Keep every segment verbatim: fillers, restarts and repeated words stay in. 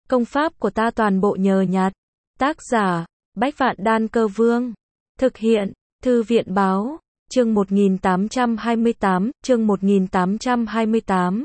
Công pháp của ta toàn bộ nhờ nhặt. Tác giả, Bách Vạn Đan Cơ Vương. Thực hiện, Thư viện Báo. Chương một nghìn tám trăm hai mươi tám, chương một nghìn tám trăm hai mươi tám.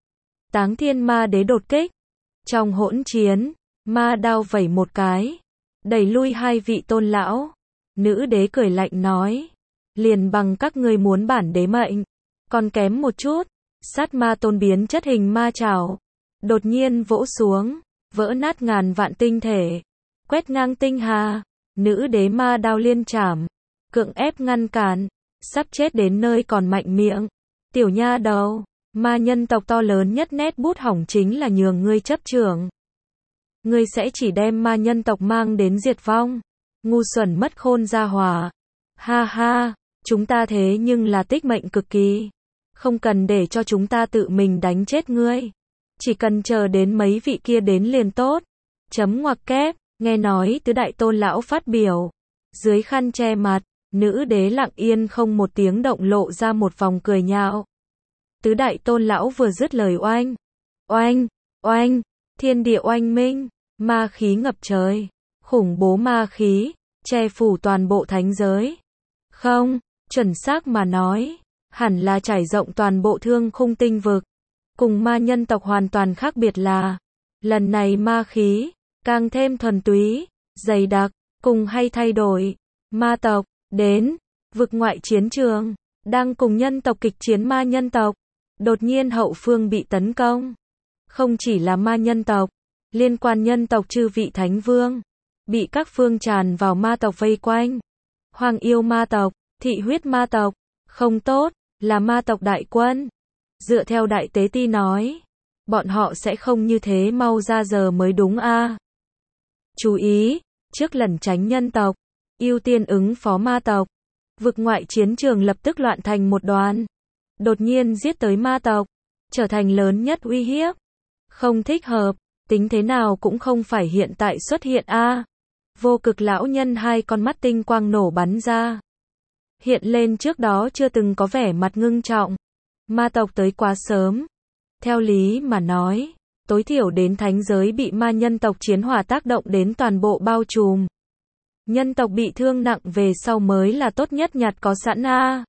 Táng Thiên Ma Đế đột kích. Trong hỗn chiến, ma đao vẩy một cái, đẩy lui hai vị tôn lão. Nữ đế cười lạnh nói, liền bằng các ngươi muốn bản đế mệnh, còn kém một chút. Sát ma tôn biến chất hình ma trảo, đột nhiên vỗ xuống, vỡ nát ngàn vạn tinh thể, quét ngang tinh hà. Nữ đế ma đao liên chảm, cưỡng ép ngăn cản, sắp chết đến nơi còn mạnh miệng. Tiểu nha đầu, ma nhân tộc to lớn nhất nét bút hỏng chính là nhường ngươi chấp trưởng. Ngươi sẽ chỉ đem ma nhân tộc mang đến diệt vong. Ngu xuẩn mất khôn gia hỏa. Ha ha, chúng ta thế nhưng là tích mệnh cực kỳ. Không cần để cho chúng ta tự mình đánh chết ngươi. Chỉ cần chờ đến mấy vị kia đến liền tốt. Chấm ngoặc kép, nghe nói tứ đại tôn lão phát biểu. Dưới khăn che mặt, nữ đế lặng yên không một tiếng động lộ ra một vòng cười nhạo. Tứ đại tôn lão vừa dứt lời oanh. Oanh, oanh, thiên địa oanh minh, ma khí ngập trời. Khủng bố ma khí, che phủ toàn bộ thánh giới. Không, chuẩn xác mà nói, hẳn là trải rộng toàn bộ thương khung tinh vực. Cùng ma nhân tộc hoàn toàn khác biệt là, lần này ma khí, càng thêm thuần túy, dày đặc, cùng hay thay đổi. Ma tộc, đến, vực ngoại chiến trường, đang cùng nhân tộc kịch chiến ma nhân tộc. Đột nhiên hậu phương bị tấn công. Không chỉ là ma nhân tộc, liên quan nhân tộc chư vị thánh vương, bị các phương tràn vào ma tộc vây quanh. Hoàng yêu ma tộc, thị huyết ma tộc, không tốt, là ma tộc đại quân. Dựa theo đại tế ti nói, bọn họ sẽ không như thế mau ra giờ mới đúng a. À. Chú ý, trước lần tránh nhân tộc, ưu tiên ứng phó ma tộc. Vực ngoại chiến trường lập tức loạn thành một đoàn. Đột nhiên giết tới ma tộc, trở thành lớn nhất uy hiếp. Không thích hợp, tính thế nào cũng không phải hiện tại xuất hiện a. À. Vô cực lão nhân hai con mắt tinh quang nổ bắn ra. Hiện lên trước đó chưa từng có vẻ mặt ngưng trọng. Ma tộc tới quá sớm. Theo lý mà nói, tối thiểu đến thánh giới bị ma nhân tộc chiến hỏa tác động đến toàn bộ bao trùm. Nhân tộc bị thương nặng về sau mới là tốt nhất nhặt có sẵn a. À.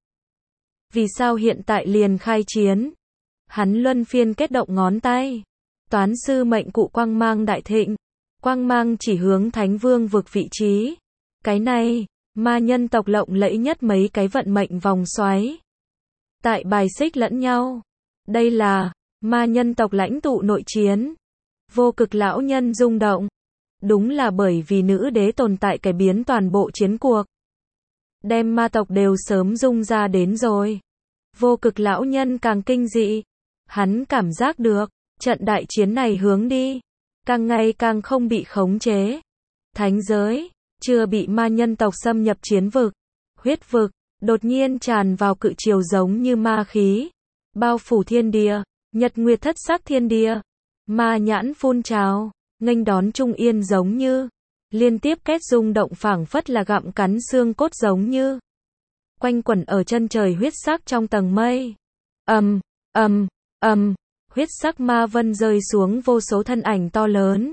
Vì sao hiện tại liền khai chiến? Hắn luân phiên kết động ngón tay. Toán sư mệnh cụ quang mang đại thịnh. Quang mang chỉ hướng thánh vương vực vị trí. Cái này, ma nhân tộc lộng lẫy nhất mấy cái vận mệnh vòng xoáy. Tại bài xích lẫn nhau. Đây là, ma nhân tộc lãnh tụ nội chiến. Vô cực lão nhân rung động. Đúng là bởi vì nữ đế tồn tại cải biến toàn bộ chiến cuộc. Đem ma tộc đều sớm rung ra đến rồi. Vô cực lão nhân càng kinh dị. Hắn cảm giác được, trận đại chiến này hướng đi, càng ngày càng không bị khống chế. Thánh giới, chưa bị ma nhân tộc xâm nhập chiến vực, huyết vực, đột nhiên tràn vào cự triều giống như ma khí. Bao phủ thiên địa, nhật nguyệt thất sắc thiên địa. Ma nhãn phun trào, nghênh đón trung yên giống như. Liên tiếp kết rung động phảng phất là gặm cắn xương cốt giống như. Quanh quẩn ở chân trời huyết sắc trong tầng mây. Ầm, ầm, ầm, huyết sắc ma vân rơi xuống vô số thân ảnh to lớn.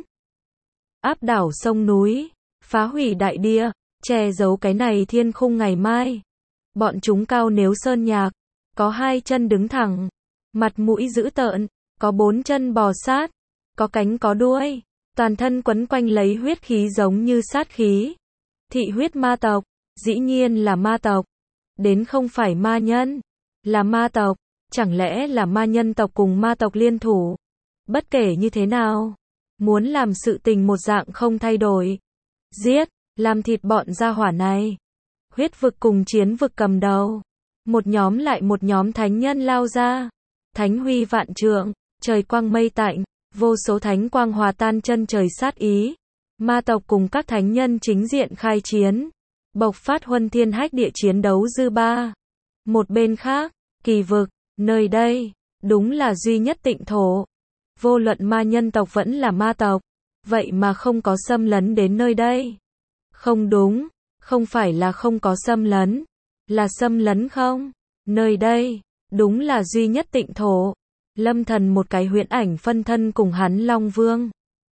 Áp đảo sông núi, phá hủy đại địa, che giấu cái này thiên khung ngày mai. Bọn chúng cao nếu sơn nhạc, có hai chân đứng thẳng, mặt mũi dữ tợn, có bốn chân bò sát, có cánh có đuôi, toàn thân quấn quanh lấy huyết khí giống như sát khí. Thị huyết ma tộc, dĩ nhiên là ma tộc. Đến không phải ma nhân, là ma tộc, chẳng lẽ là ma nhân tộc cùng ma tộc liên thủ? Bất kể như thế nào, muốn làm sự tình một dạng không thay đổi. Giết, làm thịt bọn gia hỏa này. Huyết vực cùng chiến vực cầm đầu. Một nhóm lại một nhóm thánh nhân lao ra. Thánh huy vạn trượng, trời quang mây tạnh, vô số thánh quang hòa tan chân trời sát ý. Ma tộc cùng các thánh nhân chính diện khai chiến. Bộc phát huân thiên hách địa chiến đấu dư ba. Một bên khác, kỳ vực, nơi đây, đúng là duy nhất tịnh thổ. Vô luận ma nhân tộc vẫn là ma tộc, vậy mà không có xâm lấn đến nơi đây. Không đúng, không phải là không có xâm lấn, là xâm lấn không? Nơi đây, đúng là duy nhất tịnh thổ. Lâm Thần một cái huyễn ảnh phân thân cùng hắn Long Vương.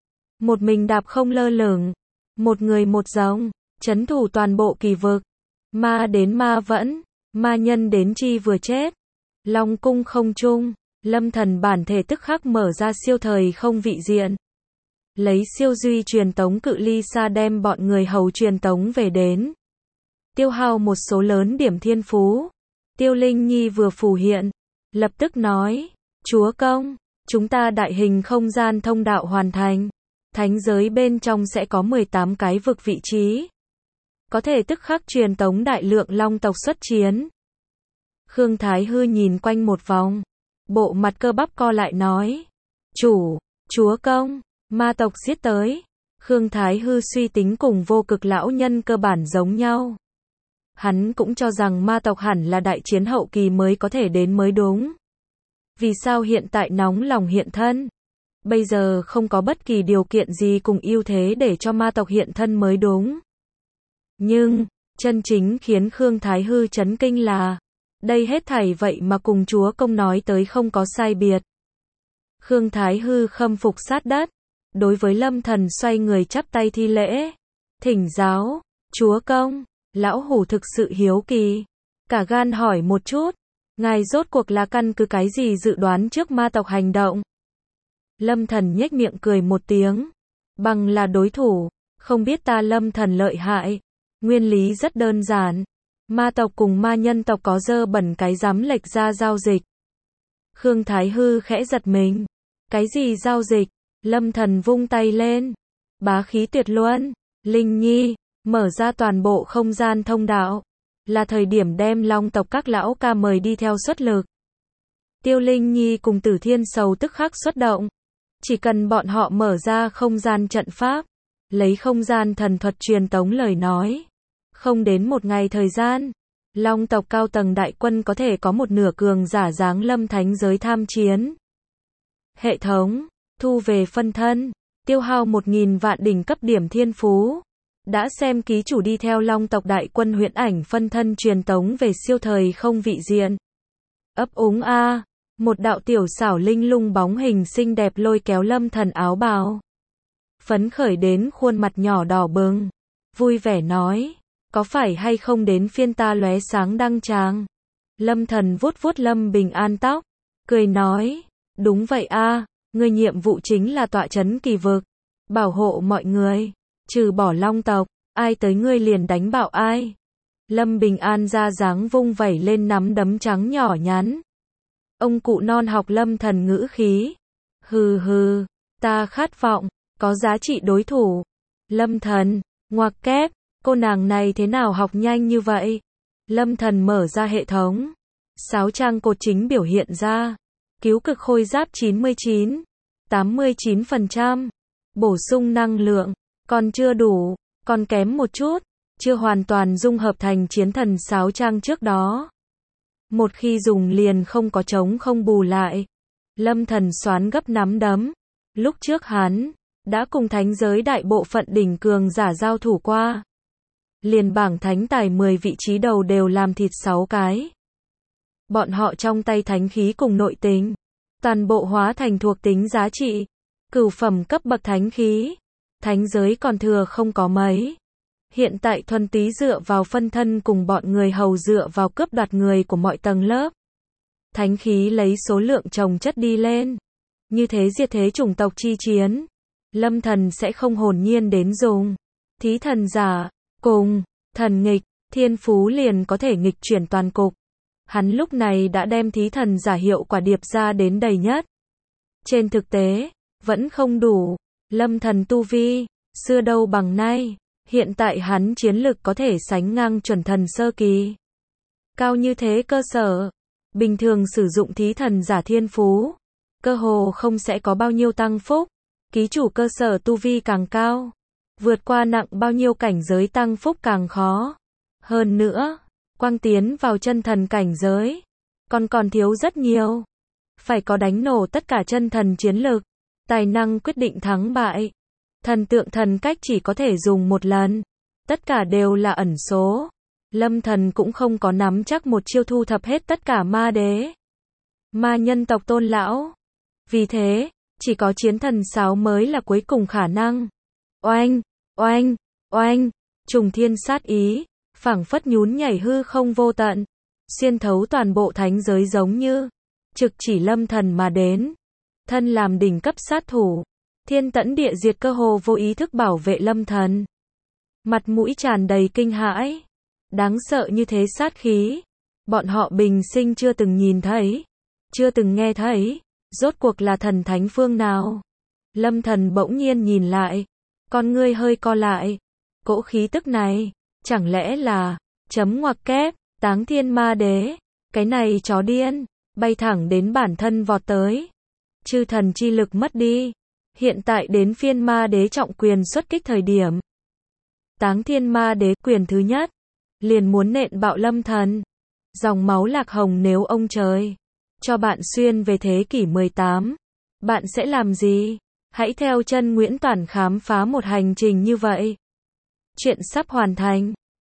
một mình đạp không lơ lửng, một người một giống, trấn thủ toàn bộ kỳ vực. Ma đến ma vẫn, ma nhân đến chi vừa chết. Long cung không trung, Lâm Thần bản thể tức khắc mở ra siêu thời không vị diện. Lấy siêu duy truyền tống cự ly xa đem bọn người hầu truyền tống về đến. Tiêu hao một số lớn điểm thiên phú. Tiêu Linh Nhi vừa phù hiện, lập tức nói, chúa công, chúng ta đại hình không gian thông đạo hoàn thành. Thánh giới bên trong sẽ có mười tám cái vực vị trí. Có thể tức khắc truyền tống đại lượng long tộc xuất chiến. Khương Thái Hư nhìn quanh một vòng, bộ mặt cơ bắp co lại nói, chủ, chúa công, ma tộc giết tới. Khương Thái Hư suy tính cùng vô cực lão nhân cơ bản giống nhau. Hắn cũng cho rằng ma tộc hẳn là đại chiến hậu kỳ mới có thể đến mới đúng. Vì sao hiện tại nóng lòng hiện thân? Bây giờ không có bất kỳ điều kiện gì cùng ưu thế để cho ma tộc hiện thân mới đúng. Nhưng, chân chính khiến Khương Thái Hư chấn kinh là, đây hết thảy vậy mà cùng chúa công nói tới không có sai biệt. Khương Thái Hư khâm phục sát đất, đối với Lâm Thần xoay người chắp tay thi lễ. Thỉnh giáo, chúa công, lão hủ thực sự hiếu kỳ. Cả gan hỏi một chút, ngài rốt cuộc là căn cứ cái gì dự đoán trước ma tộc hành động? Lâm Thần nhếch miệng cười một tiếng. Bằng là đối thủ, không biết ta Lâm Thần lợi hại. Nguyên lý rất đơn giản. Ma tộc cùng ma nhân tộc có dơ bẩn cái dám lệch ra giao dịch. Khương Thái Hư khẽ giật mình. Cái gì giao dịch? Lâm Thần vung tay lên. Bá khí tuyệt luân. Linh Nhi, mở ra toàn bộ không gian thông đạo. Là thời điểm đem long tộc các lão ca mời đi theo xuất lực. Tiêu Linh Nhi cùng Tử Thiên Sầu tức khắc xuất động. Chỉ cần bọn họ mở ra không gian trận pháp, lấy không gian thần thuật truyền tống lời nói. Không đến một ngày thời gian, long tộc cao tầng đại quân có thể có một nửa cường giả giáng lâm thánh giới tham chiến. Hệ thống, thu về phân thân, tiêu hao một nghìn vạn đỉnh cấp điểm thiên phú. Đã xem ký chủ đi theo long tộc đại quân huyễn ảnh phân thân truyền tống về siêu thời không vị diện. Ấp úng a, một đạo tiểu xảo linh lung bóng hình xinh đẹp lôi kéo Lâm Thần áo bào. Phấn khởi đến khuôn mặt nhỏ đỏ bừng, vui vẻ nói, có phải hay không đến phiên ta lóe sáng đăng tràng? Lâm Thần vuốt vuốt Lâm Bình An tóc, cười nói, đúng vậy a, người nhiệm vụ chính là tọa trấn kỳ vực, bảo hộ mọi người, trừ bỏ long tộc, ai tới ngươi liền đánh bạo ai. Lâm Bình An ra dáng vung vẩy lên nắm đấm trắng nhỏ nhắn. Ông cụ non học Lâm Thần ngữ khí. Hừ hừ, ta khát vọng, có giá trị đối thủ. Lâm Thần, ngoặc kép, cô nàng này thế nào học nhanh như vậy? Lâm Thần mở ra hệ thống. Sáu trang cột chính biểu hiện ra. Cứu cực khôi giáp chín mươi chín, tám mươi chín phần trăm. Bổ sung năng lượng, còn chưa đủ, còn kém một chút. Chưa hoàn toàn dung hợp thành chiến thần sáu trang trước đó. Một khi dùng liền không có trống không bù lại. Lâm Thần xoán gấp nắm đấm. Lúc trước hắn đã cùng thánh giới đại bộ phận đỉnh cường giả giao thủ qua. Liền bảng thánh tài mười vị trí đầu đều làm thịt sáu cái. Bọn họ trong tay thánh khí cùng nội tính, toàn bộ hóa thành thuộc tính giá trị, cửu phẩm cấp bậc thánh khí. Thánh giới còn thừa không có mấy. Hiện tại thuần túy dựa vào phân thân cùng bọn người hầu dựa vào cướp đoạt người của mọi tầng lớp. Thánh khí lấy số lượng chồng chất đi lên. Như thế diệt thế chủng tộc chi chiến. Lâm Thần sẽ không hồn nhiên đến dùng. Thí thần giả, cùng, thần nghịch, thiên phú liền có thể nghịch chuyển toàn cục. Hắn lúc này đã đem thí thần giả hiệu quả điệp ra đến đầy nhất. Trên thực tế, vẫn không đủ. Lâm Thần tu vi, xưa đâu bằng nay. Hiện tại hắn chiến lực có thể sánh ngang chuẩn thần sơ kỳ. Cao như thế cơ sở, bình thường sử dụng thí thần giả thiên phú, cơ hồ không sẽ có bao nhiêu tăng phúc. Ký chủ cơ sở tu vi càng cao, vượt qua nặng bao nhiêu cảnh giới tăng phúc càng khó. Hơn nữa, quang tiến vào chân thần cảnh giới, còn còn thiếu rất nhiều. Phải có đánh nổ tất cả chân thần chiến lực, tài năng quyết định thắng bại. Thần tượng thần cách chỉ có thể dùng một lần. Tất cả đều là ẩn số. Lâm Thần cũng không có nắm chắc một chiêu thu thập hết tất cả ma đế. Ma nhân tộc tôn lão. Vì thế, Chỉ có chiến thần sáo mới là cuối cùng khả năng. Oanh, oanh, oanh, trùng thiên sát ý, phảng phất nhún nhảy hư không vô tận, xuyên thấu toàn bộ thánh giới giống như trực chỉ Lâm Thần mà đến. Thân làm đỉnh cấp sát thủ, thiên tẫn địa diệt cơ hồ vô ý thức bảo vệ Lâm Thần. Mặt mũi tràn đầy kinh hãi. Đáng sợ như thế sát khí, bọn họ bình sinh chưa từng nhìn thấy, chưa từng nghe thấy, rốt cuộc là thần thánh phương nào. Lâm Thần bỗng nhiên nhìn lại, con ngươi hơi co lại, cỗ khí tức này, chẳng lẽ là, chấm ngoặc kép, Táng Thiên Ma Đế, cái này chó điên, bay thẳng đến bản thân vọt tới. Chư thần chi lực mất đi, hiện tại đến phiên Ma Đế trọng quyền xuất kích thời điểm. Táng Thiên Ma Đế quyền thứ nhất, liền muốn nện bạo Lâm Thần. Dòng máu lạc hồng, nếu ông trời cho bạn xuyên về thế kỷ mười tám, bạn sẽ làm gì? Hãy theo chân Nguyễn Toản khám phá một hành trình như vậy. Chuyện sắp hoàn thành.